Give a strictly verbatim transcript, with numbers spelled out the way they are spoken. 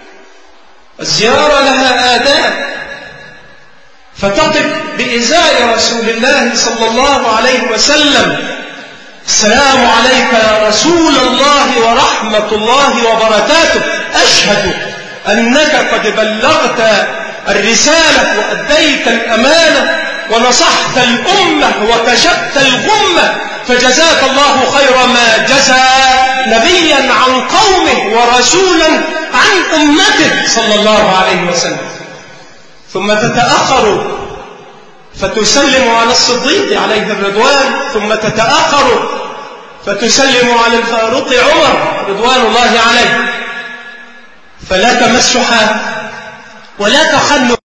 الزيارة لها آداب، فتقف بإزاء رسول الله صلى الله عليه وسلم: السلام عليك يا رسول الله ورحمة الله وبركاته، أشهد أنك قد بلغت الرسالة وأديت الأمانة ونصحت الأمة وكشفت الغمة، فجزاك الله خير ما جزى نبيا عن قومه ورسولا عن أمته صلى الله عليه وسلم. ثم تتأخر فتسلم على الصديق عليه الرضوان، ثم تتأخر فتسلم على الفاروق عمر رضوان الله عليه. فلا تمسح ولا تخل